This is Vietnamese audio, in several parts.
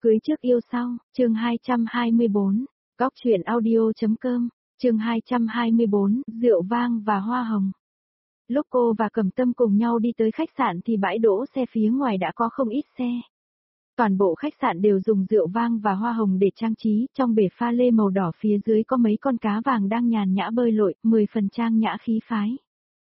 Cưới trước yêu sau, chương 224, góc truyện audio.com, chương 224, rượu vang và hoa hồng. Lúc cô và Cẩm Tâm cùng nhau đi tới khách sạn thì bãi đỗ xe phía ngoài đã có không ít xe. Toàn bộ khách sạn đều dùng rượu vang và hoa hồng để trang trí, trong bể pha lê màu đỏ phía dưới có mấy con cá vàng đang nhàn nhã bơi lội, 10 phần trang nhã khí phái.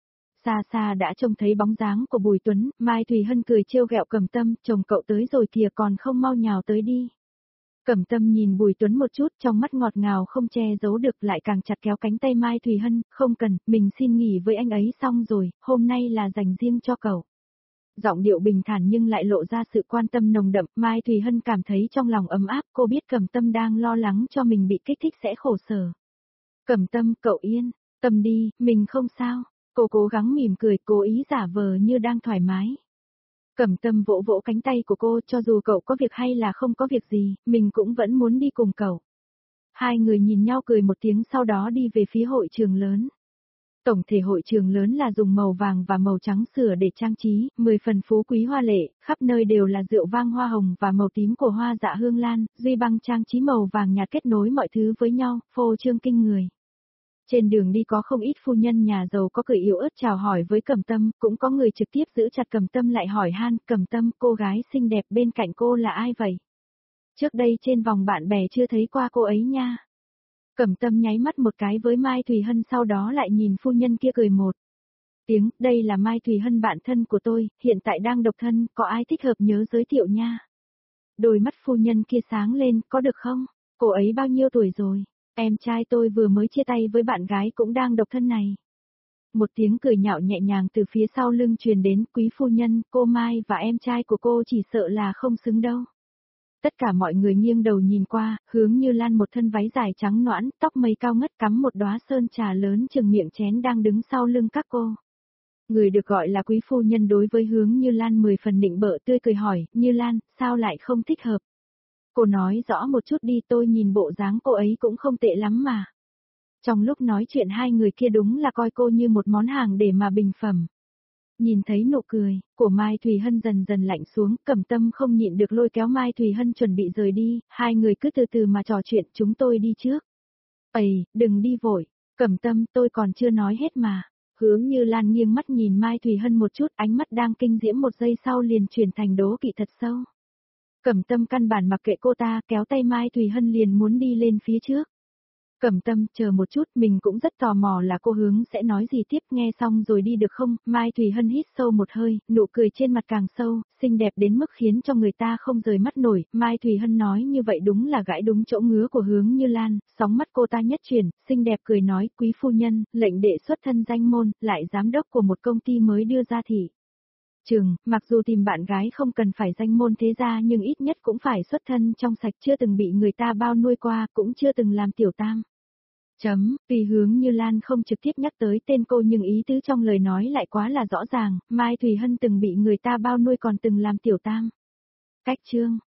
Xa xa đã trông thấy bóng dáng của Bùi Tuấn, Mai Thùy Hân cười trêu ghẹo Cẩm Tâm, chồng cậu tới rồi kìa còn không mau nhào tới đi. Cẩm Tâm nhìn Bùi Tuấn một chút, trong mắt ngọt ngào không che giấu được, lại càng chặt kéo cánh tay Mai Thùy Hân, không cần, mình xin nghỉ với anh ấy xong rồi, hôm nay là dành riêng cho cậu. Giọng điệu bình thản nhưng lại lộ ra sự quan tâm nồng đậm, Mai Thùy Hân cảm thấy trong lòng ấm áp, cô biết Cẩm Tâm đang lo lắng cho mình bị kích thích sẽ khổ sở. Cẩm Tâm, cậu yên tâm đi, mình không sao. Cô cố gắng mỉm cười, cố ý giả vờ như đang thoải mái. Cẩm Tâm vỗ vỗ cánh tay của cô, cho dù cậu có việc hay là không có việc gì, mình cũng vẫn muốn đi cùng cậu. Hai người nhìn nhau cười một tiếng sau đó đi về phía hội trường lớn. Tổng thể hội trường lớn là dùng màu vàng và màu trắng sửa để trang trí, 10 phần phú quý hoa lệ, khắp nơi đều là rượu vang hoa hồng và màu tím của hoa dạ hương lan, duy băng trang trí màu vàng nhạt kết nối mọi thứ với nhau, phô trương kinh người. Trên đường đi có không ít phu nhân nhà giàu có cười yếu ớt chào hỏi với Cẩm Tâm, cũng có người trực tiếp giữ chặt Cẩm Tâm lại hỏi han, Cẩm Tâm, cô gái xinh đẹp bên cạnh cô là ai vậy? Trước đây trên vòng bạn bè chưa thấy qua cô ấy nha. Cẩm Tâm nháy mắt một cái với Mai Thùy Hân sau đó lại nhìn phu nhân kia cười một tiếng, đây là Mai Thùy Hân bạn thân của tôi, hiện tại đang độc thân, có ai thích hợp nhớ giới thiệu nha. Đôi mắt phu nhân kia sáng lên, có được không? Cô ấy bao nhiêu tuổi rồi? Em trai tôi vừa mới chia tay với bạn gái cũng đang độc thân này. Một tiếng cười nhạo nhẹ nhàng từ phía sau lưng truyền đến, quý phu nhân, cô Mai và em trai của cô chỉ sợ là không xứng đâu. Tất cả mọi người nghiêng đầu nhìn qua, Hướng Như Lan một thân váy dài trắng nõn, tóc mây cao ngất cắm một đóa sơn trà lớn chừng miệng chén đang đứng sau lưng các cô. Người được gọi là quý phu nhân đối với Hướng Như Lan 10 phần nịnh bợ tươi cười hỏi, Như Lan, sao lại không thích hợp? Cô nói rõ một chút đi, tôi nhìn bộ dáng cô ấy cũng không tệ lắm mà. Trong lúc nói chuyện hai người kia đúng là coi cô như một món hàng để mà bình phẩm. Nhìn thấy nụ cười của Mai Thùy Hân dần dần lạnh xuống, Cẩm Tâm không nhịn được lôi kéo Mai Thùy Hân chuẩn bị rời đi, hai người cứ từ từ mà trò chuyện, chúng tôi đi trước. Ây, đừng đi vội, Cẩm Tâm, tôi còn chưa nói hết mà. Hướng Như Lan nghiêng mắt nhìn Mai Thùy Hân một chút, ánh mắt đang kinh diễm một giây sau liền chuyển thành đố kỵ thật sâu. Cẩm Tâm căn bản mặc kệ cô ta, kéo tay Mai Thùy Hân liền muốn đi lên phía trước. Cẩm Tâm, chờ một chút, mình cũng rất tò mò là cô Hướng sẽ nói gì tiếp, nghe xong rồi đi được không? Mai Thùy Hân hít sâu một hơi, nụ cười trên mặt càng sâu, xinh đẹp đến mức khiến cho người ta không rời mắt nổi. Mai Thùy Hân nói như vậy đúng là gãi đúng chỗ ngứa của Hướng Như Lan, sóng mắt cô ta nhất chuyển, xinh đẹp cười nói, quý phu nhân, lệnh đệ xuất thân danh môn, lại giám đốc của một công ty mới đưa ra thị trường, mặc dù tìm bạn gái không cần phải danh môn thế gia nhưng ít nhất cũng phải xuất thân trong sạch, chưa từng bị người ta bao nuôi qua, cũng chưa từng làm tiểu tam. Vì Hướng Như Lan không trực tiếp nhắc tới tên cô nhưng ý tứ trong lời nói lại quá là rõ ràng, Mai Thùy Hân từng bị người ta bao nuôi còn từng làm tiểu tam. Cách chương